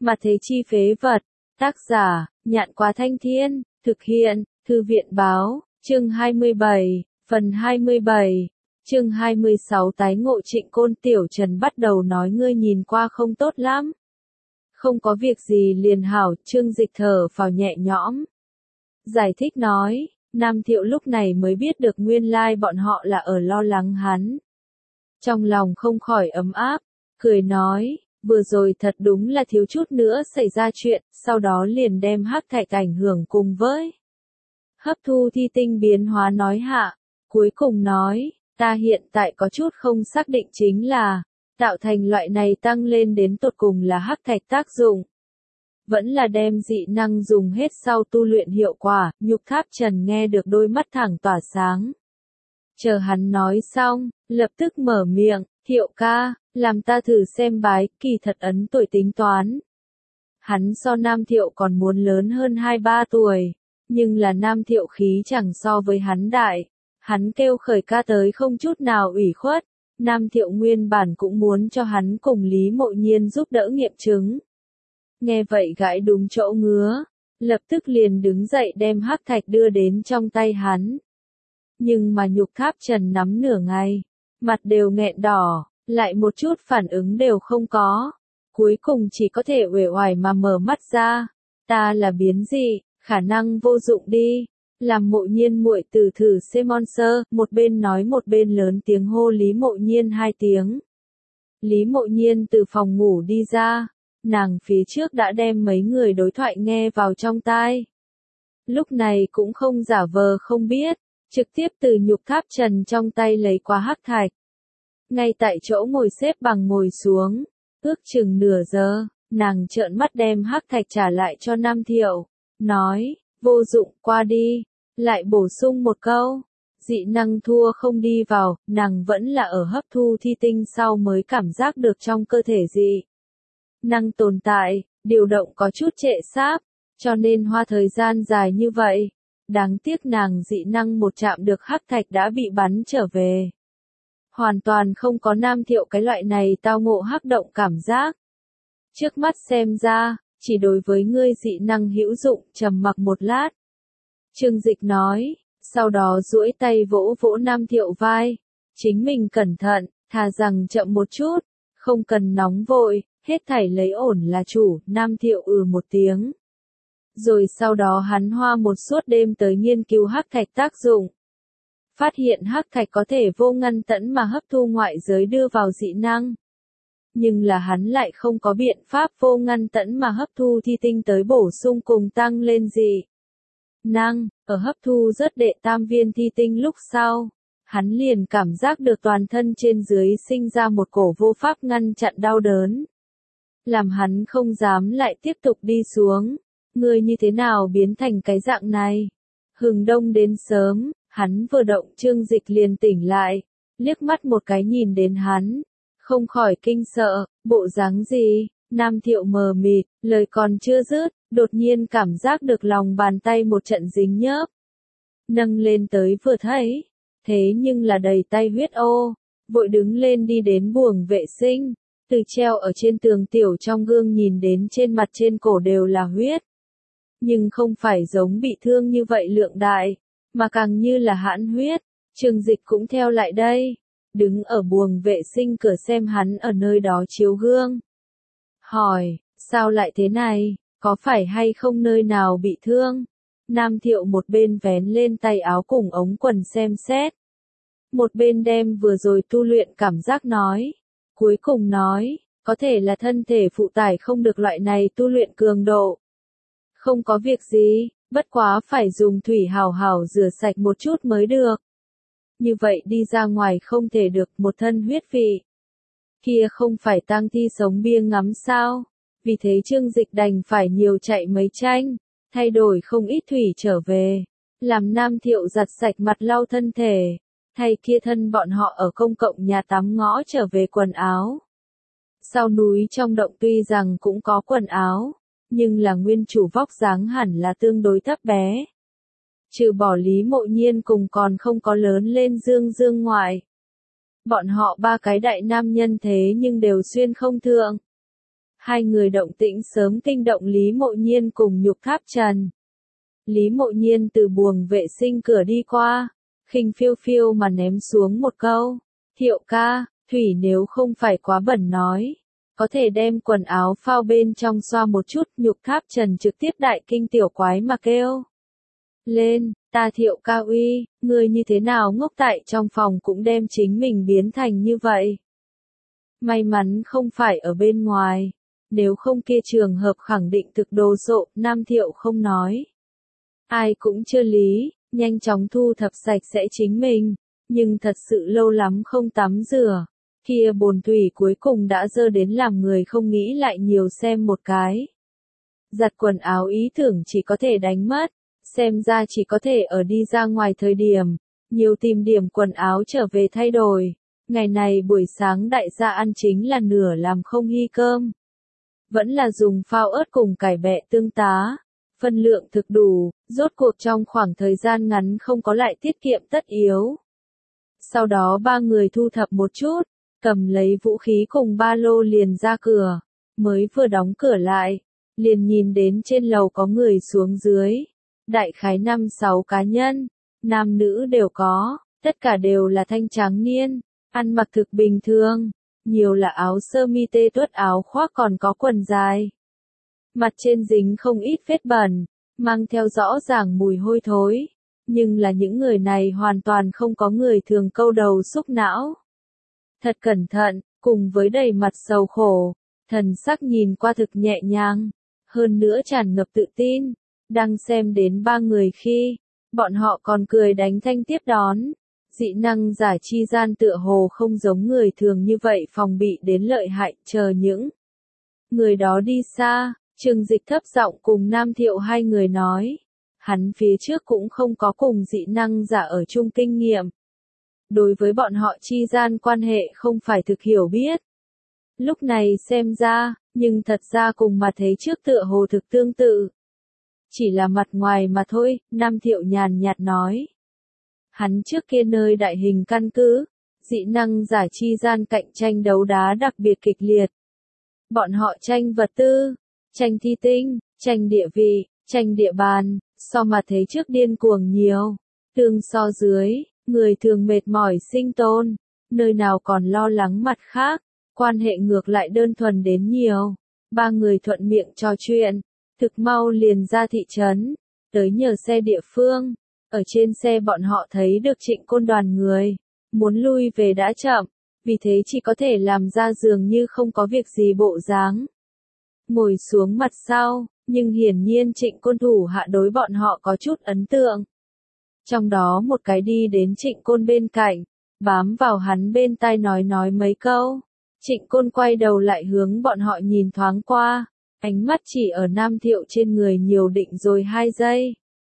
Mà thế chi phế vật. Tác giả, Nhạn Quá Thanh Thiên, thực hiện, Thư viện báo, chương 27, phần 27, chương 26 tái ngộ Trịnh Côn. Tiểu Trần bắt đầu nói ngươi nhìn qua không tốt lắm. Không có việc gì liền hảo. Trương Dịch thở phào nhẹ nhõm. Giải thích nói, Nam Thiệu lúc này mới biết được nguyên lai bọn họ là ở lo lắng hắn. Trong lòng không khỏi ấm áp, cười nói, vừa rồi thật đúng là thiếu chút nữa xảy ra chuyện, sau đó liền đem hắc thạch ảnh hưởng cùng với hấp thu thi tinh biến hóa nói hạ, cuối cùng nói, ta hiện tại có chút không xác định chính là, tạo thành loại này tăng lên đến tột cùng là hắc thạch tác dụng. Vẫn là đem dị năng dùng hết sau tu luyện hiệu quả. Nhục Tháp Trần nghe được đôi mắt thẳng tỏa sáng. Chờ hắn nói xong, lập tức mở miệng, Thiệu ca, làm ta thử xem bái, kỳ thật ấn tuổi tính toán. Hắn so Nam Thiệu còn muốn lớn hơn 2-3 tuổi, nhưng là Nam Thiệu khí chẳng so với hắn đại. Hắn kêu khởi ca tới không chút nào ủy khuất, Nam Thiệu nguyên bản cũng muốn cho hắn cùng Lý Mộ Nhiên giúp đỡ nghiệm chứng. Nghe vậy gãi đúng chỗ ngứa, lập tức liền đứng dậy đem hắc thạch đưa đến trong tay hắn. Nhưng mà Nhục Tháp Trần nắm nửa ngày, mặt đều nghẹn đỏ, lại một chút phản ứng đều không có. Cuối cùng chỉ có thể uể oải mà mở mắt ra. Ta là biến dị, khả năng vô dụng đi. Làm Mộ Nhiên muội từ thử xem monster, một bên nói một bên lớn tiếng hô Lý Mộ Nhiên 2 tiếng. Lý Mộ Nhiên từ phòng ngủ đi ra. Nàng phía trước đã đem mấy người đối thoại nghe vào trong tai. Lúc này cũng không giả vờ không biết, trực tiếp từ Nhục Tháp Trần trong tay lấy qua hắc thạch. Ngay tại chỗ ngồi xếp bằng ngồi xuống, ước chừng nửa giờ, nàng trợn mắt đem hắc thạch trả lại cho Nam Thiệu, nói, vô dụng qua đi, lại bổ sung một câu, dị năng thua không đi vào, nàng vẫn là ở hấp thu thi tinh sau mới cảm giác được trong cơ thể dị năng tồn tại, điều động có chút trệ sáp, cho nên hoa thời gian dài như vậy. Đáng tiếc nàng dị năng một chạm được hắc thạch đã bị bắn trở về. Hoàn toàn không có Nam Thiệu cái loại này tao ngộ hắc động cảm giác. Trước mắt xem ra, chỉ đối với ngươi dị năng hữu dụng. Trầm mặc một lát. Trương Dịch nói, sau đó duỗi tay vỗ vỗ Nam Thiệu vai. Chính mình cẩn thận, thà rằng chậm một chút, không cần nóng vội. Hết thảy lấy ổn là chủ. Nam Thiệu một tiếng. Rồi sau đó hắn hoa một suốt đêm tới nghiên cứu hắc thạch tác dụng. Phát hiện hắc thạch có thể vô ngăn tẫn mà hấp thu ngoại giới đưa vào dị năng. Nhưng là hắn lại không có biện pháp vô ngăn tẫn mà hấp thu thi tinh tới bổ sung cùng tăng lên dị năng. Ở hấp thu rất đệ tam viên thi tinh lúc sau, hắn liền cảm giác được toàn thân trên dưới sinh ra một cổ vô pháp ngăn chặn đau đớn. Làm hắn không dám lại tiếp tục đi xuống. Ngươi như thế nào biến thành cái dạng này? Hừng đông đến sớm, hắn vừa động Trương Dịch liền tỉnh lại, liếc mắt một cái nhìn đến hắn, không khỏi kinh sợ, bộ dáng gì? Nam Thiệu mờ mịt, lời còn chưa dứt, đột nhiên cảm giác được lòng bàn tay một trận dính nhớp. Nâng lên tới vừa thấy, thế nhưng là đầy tay huyết ô, vội đứng lên đi đến buồng vệ sinh. Từ treo ở trên tường tiểu trong gương nhìn đến trên mặt trên cổ đều là huyết. Nhưng không phải giống bị thương như vậy lượng đại, mà càng như là hãn huyết. Trương Dịch cũng theo lại đây, đứng ở buồng vệ sinh cửa xem hắn ở nơi đó chiếu gương. Hỏi, sao lại thế này, có phải hay không nơi nào bị thương? Nam Thiệu một bên vén lên tay áo cùng ống quần xem xét. Một bên đem vừa rồi tu luyện cảm giác nói. Cuối cùng nói, có thể là thân thể phụ tải không được loại này tu luyện cường độ. Không có việc gì, bất quá phải dùng thủy hảo hảo rửa sạch một chút mới được. Như vậy đi ra ngoài không thể được một thân huyết vị. Kia không phải tang thi sống bia ngắm sao? Vì thế Trương Dịch đành phải nhiều chạy mấy tranh, thay đổi không ít thủy trở về. Làm Nam Thiệu giặt sạch mặt lau thân thể. Thay kia thân bọn họ ở công cộng nhà tắm ngõ trở về quần áo. Sau núi trong động tuy rằng cũng có quần áo, nhưng là nguyên chủ vóc dáng hẳn là tương đối thấp bé. Trừ bỏ Lý Mộ Nhiên cùng còn không có lớn lên Dương ngoại. Bọn họ ba cái đại nam nhân thế nhưng đều xuyên không thượng. Hai người động tĩnh sớm kinh động Lý Mộ Nhiên cùng Nhục Tháp Trần. Lý Mộ Nhiên từ buồng vệ sinh cửa đi qua, khinh phiêu phiêu mà ném xuống một câu, Thiệu ca, thủy nếu không phải quá bẩn nói, có thể đem quần áo phao bên trong xoa một chút. Nhục Tháp Trần trực tiếp đại kinh tiểu quái mà kêu lên, ta Thiệu ca uy, ngươi như thế nào ngốc tại trong phòng cũng đem chính mình biến thành như vậy. May mắn không phải ở bên ngoài, nếu không kia trường hợp khẳng định thực đồ sộ. Nam Thiệu không nói. Ai cũng chưa lý, nhanh chóng thu thập sạch sẽ chính mình, nhưng thật sự lâu lắm không tắm rửa. Kia bồn thủy cuối cùng đã dơ đến làm người không nghĩ lại nhiều xem một cái. Giặt quần áo ý tưởng chỉ có thể đánh mất, xem ra chỉ có thể ở đi ra ngoài thời điểm, nhiều tìm điểm quần áo trở về thay đổi. Ngày này buổi sáng đại gia ăn chính là nửa làm không hy cơm. Vẫn là dùng phao ớt cùng cải bẹ tương tá. Phân lượng thực đủ, rốt cuộc trong khoảng thời gian ngắn không có lại tiết kiệm tất yếu. Sau đó ba người thu thập một chút, cầm lấy vũ khí cùng ba lô liền ra cửa, mới vừa đóng cửa lại, liền nhìn đến trên lầu có người xuống dưới. Đại khái 5-6 cá nhân, nam nữ đều có, tất cả đều là thanh tráng niên, ăn mặc thực bình thường, nhiều là áo sơ mi tê tuất áo khoác còn có quần dài. Mặt trên dính không ít vết bẩn, mang theo rõ ràng mùi hôi thối, nhưng là những người này hoàn toàn không có người thường câu đầu xúc não. Thật cẩn thận, cùng với đầy mặt sầu khổ, thần sắc nhìn qua thực nhẹ nhàng, hơn nữa tràn ngập tự tin. Đang xem đến ba người khi, bọn họ còn cười đánh thanh tiếp đón. Dị năng giả chi gian tựa hồ không giống người thường như vậy phòng bị đến lợi hại. Chờ những người đó đi xa, Trương Dịch thấp giọng cùng Nam Thiệu hai người nói. Hắn phía trước cũng không có cùng dị năng giả ở chung kinh nghiệm. Đối với bọn họ chi gian quan hệ không phải thực hiểu biết. Lúc này xem ra, nhưng thật ra cùng mà thấy trước tựa hồ thực tương tự. Chỉ là mặt ngoài mà thôi, Nam Thiệu nhàn nhạt nói. Hắn trước kia nơi đại hình căn cứ, dị năng giả chi gian cạnh tranh đấu đá đặc biệt kịch liệt. Bọn họ tranh vật tư, tranh thi tinh, tranh địa vị, tranh địa bàn, so mà thấy trước điên cuồng nhiều. Tương so dưới, người thường mệt mỏi sinh tồn, nơi nào còn lo lắng mặt khác, quan hệ ngược lại đơn thuần đến nhiều. Ba người thuận miệng trò chuyện, thực mau liền ra thị trấn, tới nhờ xe địa phương. Ở trên xe bọn họ thấy được Trịnh Côn đoàn người, muốn lui về đã chậm, vì thế chỉ có thể làm ra dường như không có việc gì bộ dáng. Ngồi xuống mặt sau, nhưng hiển nhiên Trịnh Côn thủ hạ đối bọn họ có chút ấn tượng. Trong đó một cái đi đến Trịnh Côn bên cạnh, bám vào hắn bên tai nói mấy câu. Trịnh Côn quay đầu lại hướng bọn họ nhìn thoáng qua, ánh mắt chỉ ở Nam Thiệu trên người nhiều định rồi 2 giây.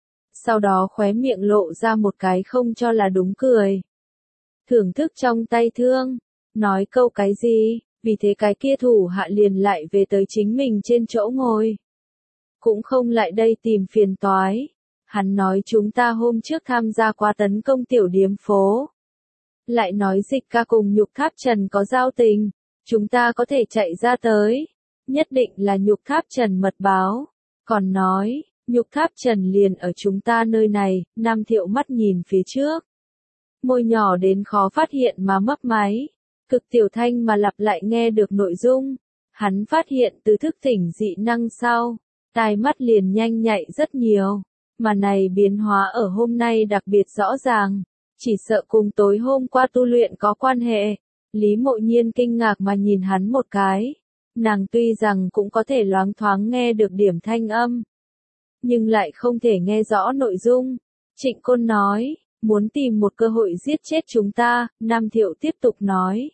Sau đó khóe miệng lộ ra một cái không cho là đúng cười. Thưởng thức trong tay thương, nói câu cái gì, vì thế cái kia thủ hạ liền lại về tới chính mình trên chỗ ngồi. Cũng không lại đây tìm phiền toái. Hắn nói chúng ta hôm trước tham gia qua tấn công tiểu điếm phố. Lại nói Dịch ca cùng Nhục Tháp Trần có giao tình, chúng ta có thể chạy ra tới. Nhất định là Nhục Tháp Trần mật báo. Còn nói, Nhục Tháp Trần liền ở chúng ta nơi này. Nam Thiệu mắt nhìn phía trước. Môi nhỏ đến khó phát hiện mà mấp máy. Cực tiểu thanh mà lặp lại nghe được nội dung. Hắn phát hiện từ thức tỉnh dị năng sau, tai mắt liền nhanh nhạy rất nhiều. Mà này biến hóa ở hôm nay đặc biệt rõ ràng. Chỉ sợ cùng tối hôm qua tu luyện có quan hệ. Lý Mộ Nhiên kinh ngạc mà nhìn hắn một cái. Nàng tuy rằng cũng có thể loáng thoáng nghe được điểm thanh âm, nhưng lại không thể nghe rõ nội dung. Trịnh Côn nói, muốn tìm một cơ hội giết chết chúng ta. Nam Thiệu tiếp tục nói.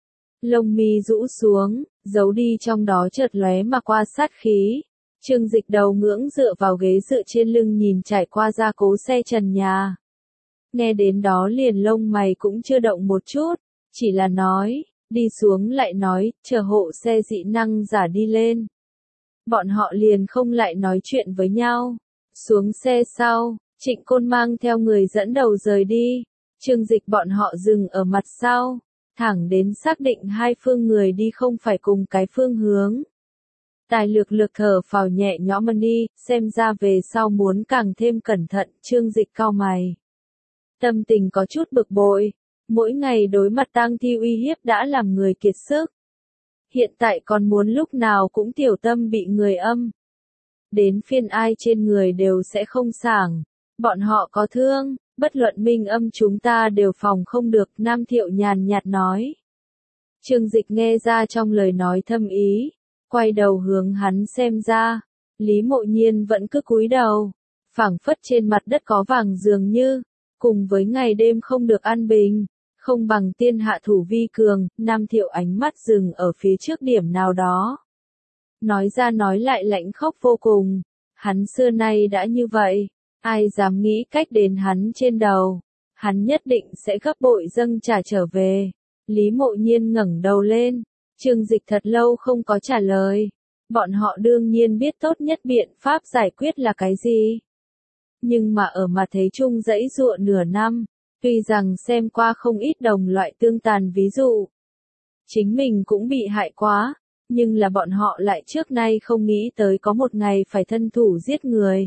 Lông mi rũ xuống, giấu đi trong đó chợt lóe mà qua sát khí. Trương Dịch đầu ngưỡng dựa vào ghế dựa trên lưng nhìn trải qua gia cố xe trần nhà. Nghe đến đó liền lông mày cũng chưa động một chút, chỉ là nói, đi xuống lại nói, chờ hộ xe dị năng giả đi lên. Bọn họ liền không lại nói chuyện với nhau. Xuống xe sau, Trịnh Côn mang theo người dẫn đầu rời đi. Trương Dịch bọn họ dừng ở mặt sau, thẳng đến xác định hai phương người đi không phải cùng cái phương hướng. Tài lược lược thở phào nhẹ nhõm đi, xem ra về sau muốn càng thêm cẩn thận, Trương Dịch cau mày. Tâm tình có chút bực bội, mỗi ngày đối mặt tang thi uy hiếp đã làm người kiệt sức. Hiện tại còn muốn lúc nào cũng tiểu tâm bị người âm. Đến phiên ai trên người đều sẽ không sảng. Bọn họ có thương, bất luận minh âm chúng ta đều phòng không được, Nam Thiệu nhàn nhạt nói. Trương Dịch nghe ra trong lời nói thâm ý, quay đầu hướng hắn xem ra. Lý Mộ Nhiên vẫn cứ cúi đầu, phảng phất trên mặt đất có vàng dường như, cùng với ngày đêm không được an bình, không bằng tiên hạ thủ vi cường. Nam Thiệu ánh mắt dừng ở phía trước điểm nào đó. Nói ra nói lại lãnh khốc vô cùng, hắn xưa nay đã như vậy, ai dám nghĩ cách đến hắn trên đầu, hắn nhất định sẽ gấp bội dâng trả trở về. Lý Mộ Nhiên ngẩng đầu lên, Trương Dịch thật lâu không có trả lời. Bọn họ đương nhiên biết tốt nhất biện pháp giải quyết là cái gì. Nhưng mà ở mặt thế chung dãy dụa nửa năm, tuy rằng xem qua không ít đồng loại tương tàn ví dụ, chính mình cũng bị hại quá, nhưng là bọn họ lại trước nay không nghĩ tới có một ngày phải thân thủ giết người.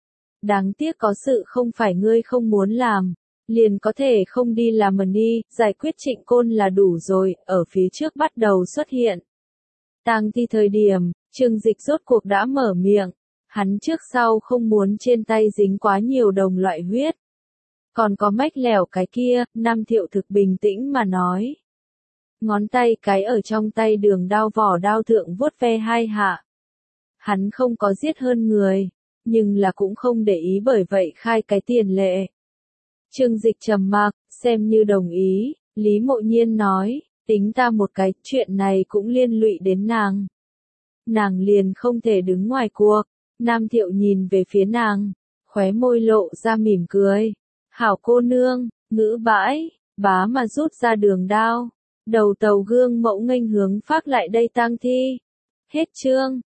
Đáng tiếc có sự không phải ngươi không muốn làm, liền có thể không đi làm mà đi, giải quyết Trịnh Côn là đủ rồi, ở phía trước bắt đầu xuất hiện. Tang thi thời điểm, Trương Dịch rốt cuộc đã mở miệng, hắn trước sau không muốn trên tay dính quá nhiều đồng loại huyết. Còn có mách lẻo cái kia, Nam Thiệu thực bình tĩnh mà nói. Ngón tay cái ở trong tay đường đao vỏ đao thượng vuốt ve hai hạ. Hắn không có giết hơn người, nhưng là cũng không để ý bởi vậy khai cái tiền lệ. Trương Dịch trầm mặc, xem như đồng ý, Lý Mộ Nhiên nói, tính ta một cái, chuyện này cũng liên lụy đến nàng. Nàng liền không thể đứng ngoài cuộc. Nam Thiệu nhìn về phía nàng, khóe môi lộ ra mỉm cười. Hảo cô nương, ngữ bãi, bá mà rút ra đường đao. Đầu tàu gương mẫu nghênh hướng phát lại đây tang thi. Hết chương.